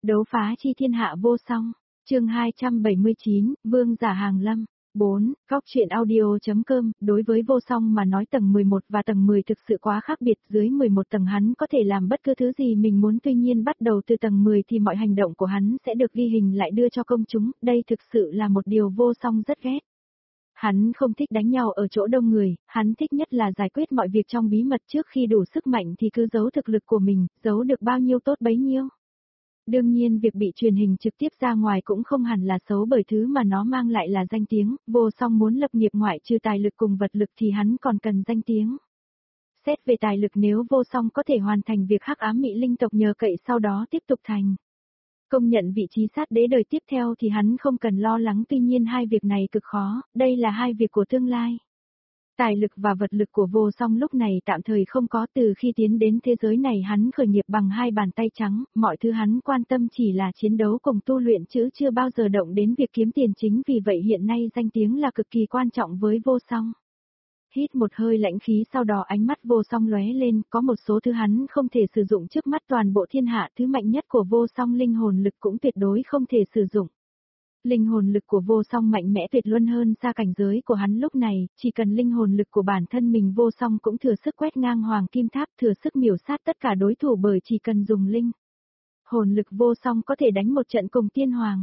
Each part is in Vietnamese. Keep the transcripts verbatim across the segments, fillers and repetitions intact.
Đấu phá chi thiên hạ vô song, chương hai trăm bảy mươi chín, Vương giả hàng lâm. bốn. Góc truyện audio.com, đối với vô song mà nói tầng mười một và tầng mười thực sự quá khác biệt, dưới mười một tầng hắn có thể làm bất cứ thứ gì mình muốn, tuy nhiên bắt đầu từ tầng mười thì mọi hành động của hắn sẽ được ghi hình lại đưa cho công chúng, đây thực sự là một điều vô song rất ghét. Hắn không thích đánh nhau ở chỗ đông người, hắn thích nhất là giải quyết mọi việc trong bí mật, trước khi đủ sức mạnh thì cứ giấu thực lực của mình, giấu được bao nhiêu tốt bấy nhiêu. Đương nhiên việc bị truyền hình trực tiếp ra ngoài cũng không hẳn là xấu, bởi thứ mà nó mang lại là danh tiếng, vô song muốn lập nghiệp ngoại trừ tài lực cùng vật lực thì hắn còn cần danh tiếng. Xét về tài lực, nếu vô song có thể hoàn thành việc hắc ám Mỹ Linh tộc nhờ cậy sau đó tiếp tục thành công nhận vị trí sát đế đời tiếp theo thì hắn không cần lo lắng, tuy nhiên hai việc này cực khó, đây là hai việc của tương lai. Tài lực và vật lực của vô song lúc này tạm thời không có, từ khi tiến đến thế giới này hắn khởi nghiệp bằng hai bàn tay trắng, mọi thứ hắn quan tâm chỉ là chiến đấu cùng tu luyện chứ chưa bao giờ động đến việc kiếm tiền chính, vì vậy hiện nay danh tiếng là cực kỳ quan trọng với vô song. Hít một hơi lãnh khí, sau đó ánh mắt vô song lóe lên, có một số thứ hắn không thể sử dụng trước mắt toàn bộ thiên hạ, thứ mạnh nhất của vô song linh hồn lực cũng tuyệt đối không thể sử dụng. Linh hồn lực của vô song mạnh mẽ tuyệt luân hơn xa cảnh giới của hắn lúc này, chỉ cần linh hồn lực của bản thân mình, vô song cũng thừa sức quét ngang hoàng kim tháp, thừa sức miểu sát tất cả đối thủ, bởi chỉ cần dùng linh hồn lực vô song có thể đánh một trận cùng tiên hoàng.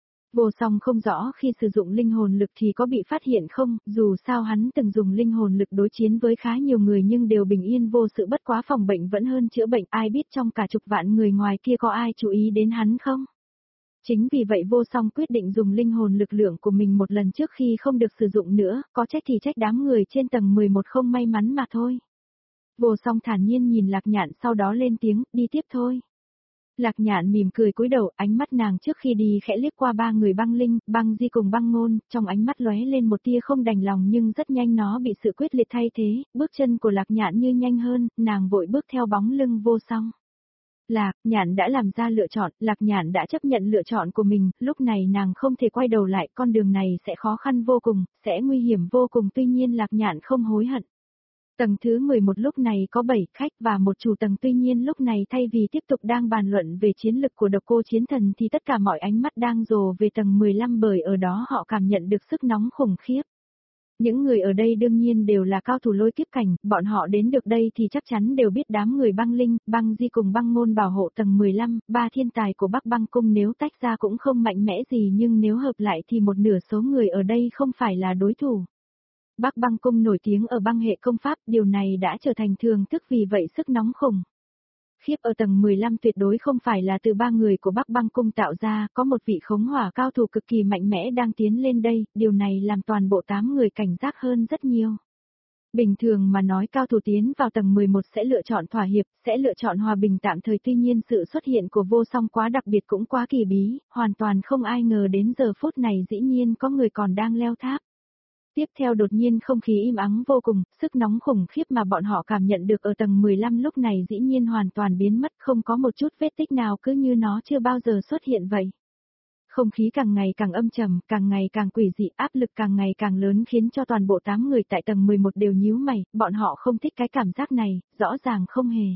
Vô song không rõ khi sử dụng linh hồn lực thì có bị phát hiện không, dù sao hắn từng dùng linh hồn lực đối chiến với khá nhiều người nhưng đều bình yên vô sự, bất quá phòng bệnh vẫn hơn chữa bệnh, ai biết trong cả chục vạn người ngoài kia có ai chú ý đến hắn không? Chính vì vậy vô song quyết định dùng linh hồn lực lượng của mình một lần trước khi không được sử dụng nữa, có trách thì trách đám người trên tầng mười một không may mắn mà thôi. Vô song thản nhiên nhìn Lạc Nhạn, sau đó lên tiếng, đi tiếp thôi. Lạc Nhạn mỉm cười cúi đầu, ánh mắt nàng trước khi đi khẽ liếc qua ba người Băng Linh, Băng Di cùng Băng Ngôn, trong ánh mắt lóe lên một tia không đành lòng nhưng rất nhanh nó bị sự quyết liệt thay thế, bước chân của Lạc Nhạn như nhanh hơn, nàng vội bước theo bóng lưng vô song. Lạc Nhạn đã làm ra lựa chọn, Lạc Nhạn đã chấp nhận lựa chọn của mình, lúc này nàng không thể quay đầu lại, con đường này sẽ khó khăn vô cùng, sẽ nguy hiểm vô cùng, tuy nhiên Lạc Nhạn không hối hận. Tầng thứ mười một lúc này có bảy khách và một chủ tầng, tuy nhiên lúc này thay vì tiếp tục đang bàn luận về chiến lực của Độc Cô Chiến Thần thì tất cả mọi ánh mắt đang dồn về tầng mười lăm, bởi ở đó họ cảm nhận được sức nóng khủng khiếp. Những người ở đây đương nhiên đều là cao thủ lôi kiếp cảnh, bọn họ đến được đây thì chắc chắn đều biết đám người Băng Linh, Băng Di cùng Băng Ngôn bảo hộ tầng mười lăm, ba thiên tài của Bắc Băng Cung nếu tách ra cũng không mạnh mẽ gì, nhưng nếu hợp lại thì một nửa số người ở đây không phải là đối thủ. Bắc Băng Cung nổi tiếng ở băng hệ công pháp, điều này đã trở thành thường thức, vì vậy sức nóng khủng khiếp ở tầng mười lăm tuyệt đối không phải là từ ba người của Bắc Băng Cung tạo ra, có một vị khống hỏa cao thủ cực kỳ mạnh mẽ đang tiến lên đây, điều này làm toàn bộ tám người cảnh giác hơn rất nhiều. Bình thường mà nói cao thủ tiến vào tầng mười một sẽ lựa chọn thỏa hiệp, sẽ lựa chọn hòa bình tạm thời, tuy nhiên sự xuất hiện của vô song quá đặc biệt cũng quá kỳ bí, hoàn toàn không ai ngờ đến giờ phút này dĩ nhiên có người còn đang leo tháp. Tiếp theo đột nhiên không khí im ắng vô cùng, sức nóng khủng khiếp mà bọn họ cảm nhận được ở tầng mười lăm lúc này dĩ nhiên hoàn toàn biến mất, không có một chút vết tích nào, cứ như nó chưa bao giờ xuất hiện vậy. Không khí càng ngày càng âm trầm, càng ngày càng quỷ dị, áp lực càng ngày càng lớn khiến cho toàn bộ tám người tại tầng mười một đều nhíu mày, bọn họ không thích cái cảm giác này, rõ ràng không hề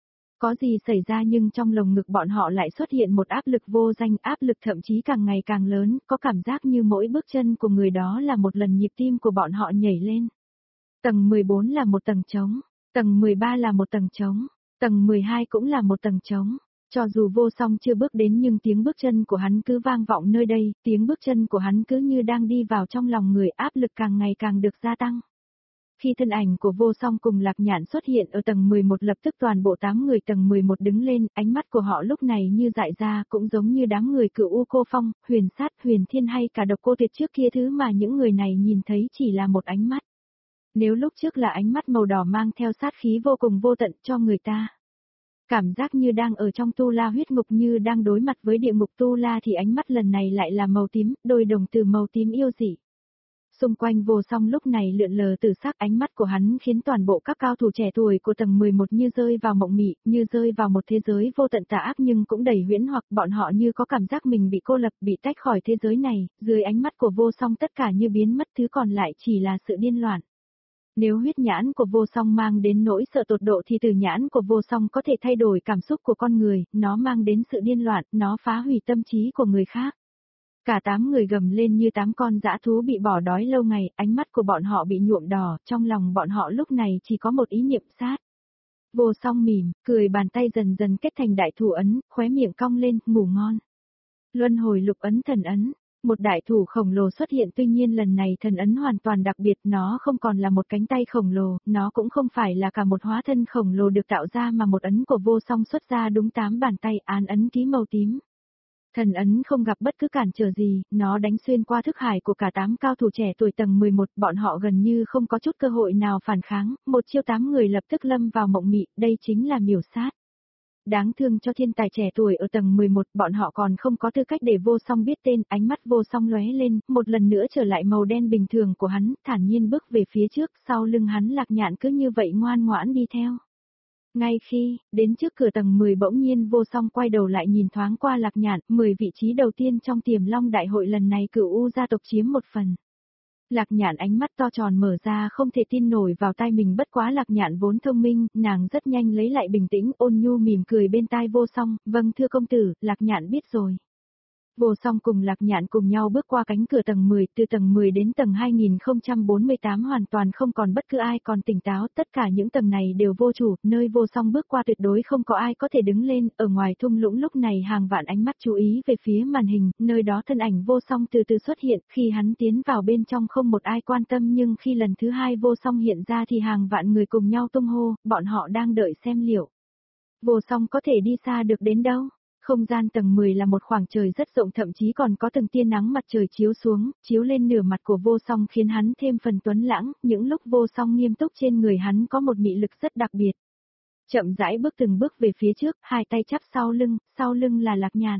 có gì xảy ra nhưng trong lồng ngực bọn họ lại xuất hiện một áp lực vô danh, áp lực thậm chí càng ngày càng lớn, có cảm giác như mỗi bước chân của người đó là một lần nhịp tim của bọn họ nhảy lên. Tầng mười bốn là một tầng trống, tầng mười ba là một tầng trống, tầng mười hai cũng là một tầng trống. Cho dù vô song chưa bước đến nhưng tiếng bước chân của hắn cứ vang vọng nơi đây, tiếng bước chân của hắn cứ như đang đi vào trong lòng người, áp lực càng ngày càng được gia tăng. Khi thân ảnh của vô song cùng Lạc Nhạn xuất hiện ở tầng mười một, lập tức toàn bộ tám người tầng mười một đứng lên, ánh mắt của họ lúc này như dại ra, cũng giống như đám người Cửu U Cô Phong, Huyền Sát, Huyền Thiên hay cả Độc Cô Tuyệt trước kia, thứ mà những người này nhìn thấy chỉ là một ánh mắt. Nếu lúc trước là ánh mắt màu đỏ mang theo sát khí vô cùng vô tận cho người ta cảm giác như đang ở trong tu la huyết ngục, như đang đối mặt với địa ngục tu la, thì ánh mắt lần này lại là màu tím, đôi đồng từ màu tím yêu dị. Xung quanh vô song lúc này lượn lờ từ sắc, ánh mắt của hắn khiến toàn bộ các cao thủ trẻ tuổi của tầng mười một như rơi vào mộng mị, như rơi vào một thế giới vô tận tà ác nhưng cũng đầy huyễn hoặc, bọn họ như có cảm giác mình bị cô lập, bị tách khỏi thế giới này, dưới ánh mắt của vô song tất cả như biến mất, thứ còn lại chỉ là sự điên loạn. Nếu huyết nhãn của vô song mang đến nỗi sợ tột độ thì từ nhãn của vô song có thể thay đổi cảm xúc của con người, nó mang đến sự điên loạn, nó phá hủy tâm trí của người khác. Cả tám người gầm lên như tám con dã thú bị bỏ đói lâu ngày, ánh mắt của bọn họ bị nhuộm đỏ, trong lòng bọn họ lúc này chỉ có một ý niệm sát. Vô song mỉm, cười, bàn tay dần dần kết thành đại thủ ấn, khóe miệng cong lên, ngủ ngon. Luân hồi lục ấn thần ấn. Một đại thủ khổng lồ xuất hiện, tuy nhiên lần này thần ấn hoàn toàn đặc biệt, nó không còn là một cánh tay khổng lồ, nó cũng không phải là cả một hóa thân khổng lồ được tạo ra mà một ấn của vô song xuất ra đúng tám bàn tay, án ấn ký màu tím. Thần ấn không gặp bất cứ cản trở gì, nó đánh xuyên qua thức hải của cả tám cao thủ trẻ tuổi tầng mười một, bọn họ gần như không có chút cơ hội nào phản kháng, một chiêu tám người lập tức lâm vào mộng mị, đây chính là miểu sát. Đáng thương cho thiên tài trẻ tuổi ở tầng mười một, bọn họ còn không có tư cách để vô song biết tên, ánh mắt vô song lóe lên, một lần nữa trở lại màu đen bình thường của hắn, thản nhiên bước về phía trước, sau lưng hắn Lạc Nhạn cứ như vậy ngoan ngoãn đi theo. Ngay khi, đến trước cửa tầng mười bỗng nhiên vô song quay đầu lại nhìn thoáng qua Lạc Nhạn, mười vị trí đầu tiên trong Tiềm Long đại hội lần này Cửu U gia tộc chiếm một phần. Lạc Nhạn ánh mắt to tròn mở ra không thể tin nổi vào tai mình, bất quá Lạc Nhạn vốn thông minh, nàng rất nhanh lấy lại bình tĩnh, ôn nhu mỉm cười bên tai vô song, vâng thưa công tử, Lạc Nhạn biết rồi. Vô song cùng Lạc Nhạn cùng nhau bước qua cánh cửa tầng mười, từ tầng mười đến tầng hai nghìn không trăm bốn mươi tám hoàn toàn không còn bất cứ ai còn tỉnh táo, tất cả những tầng này đều vô chủ, nơi vô song bước qua tuyệt đối không có ai có thể đứng lên, ở ngoài thung lũng lúc này hàng vạn ánh mắt chú ý về phía màn hình, nơi đó thân ảnh vô song từ từ xuất hiện, khi hắn tiến vào bên trong không một ai quan tâm nhưng khi lần thứ hai vô song hiện ra thì hàng vạn người cùng nhau tung hô, bọn họ đang đợi xem liệu vô song có thể đi xa được đến đâu. Không gian tầng mười là một khoảng trời rất rộng, thậm chí còn có từng tia nắng mặt trời chiếu xuống, chiếu lên nửa mặt của vô song khiến hắn thêm phần tuấn lãng, những lúc vô song nghiêm túc trên người hắn có một mị lực rất đặc biệt. Chậm rãi bước từng bước về phía trước, hai tay chắp sau lưng, sau lưng là Lạc Nhạn.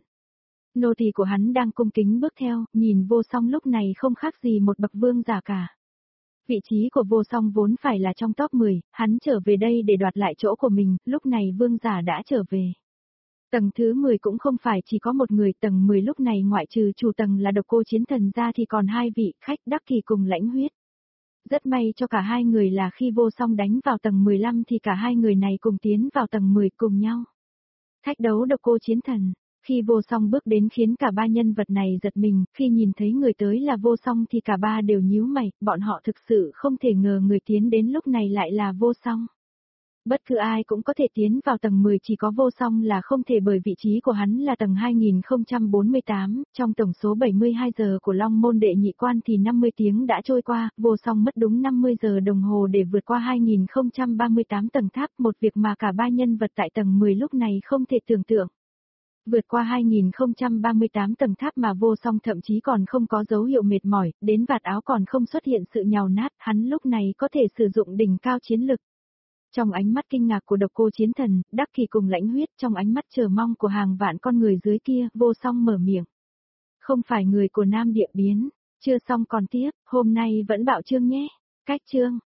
Nô tỳ của hắn đang cung kính bước theo, nhìn vô song lúc này không khác gì một bậc vương giả cả. Vị trí của vô song vốn phải là trong top mười, hắn trở về đây để đoạt lại chỗ của mình, lúc này vương giả đã trở về. Tầng thứ mười cũng không phải chỉ có một người, tầng mười lúc này ngoại trừ chủ tầng là Độc Cô Chiến Thần ra thì còn hai vị khách Đắc Kỳ cùng Lãnh Huyết. Rất may cho cả hai người là khi vô song đánh vào tầng mười lăm thì cả hai người này cùng tiến vào tầng mười cùng nhau. Thách đấu Độc Cô Chiến Thần, khi vô song bước đến khiến cả ba nhân vật này giật mình, khi nhìn thấy người tới là vô song thì cả ba đều nhíu mày, bọn họ thực sự không thể ngờ người tiến đến lúc này lại là vô song. Bất cứ ai cũng có thể tiến vào tầng mười, chỉ có vô song là không thể bởi vị trí của hắn là tầng hai nghìn không trăm bốn mươi tám, trong tổng số bảy mươi hai giờ của Long Môn đệ nhị quan thì năm mươi tiếng đã trôi qua, vô song mất đúng năm mươi giờ đồng hồ để vượt qua hai nghìn không trăm ba mươi tám tầng tháp, một việc mà cả ba nhân vật tại tầng mười lúc này không thể tưởng tượng. Vượt qua hai nghìn không trăm ba mươi tám tầng tháp mà vô song thậm chí còn không có dấu hiệu mệt mỏi, đến vạt áo còn không xuất hiện sự nhàu nát, hắn lúc này có thể sử dụng đỉnh cao chiến lực. Trong ánh mắt kinh ngạc của Độc Cô Chiến Thần, Đắc Kỳ cùng Lãnh Huyết, trong ánh mắt chờ mong của hàng vạn con người dưới kia, vô song mở miệng. Không phải người của Nam Địa Biến, chưa xong còn tiếp, hôm nay vẫn bạo chương nhé. Cách chương.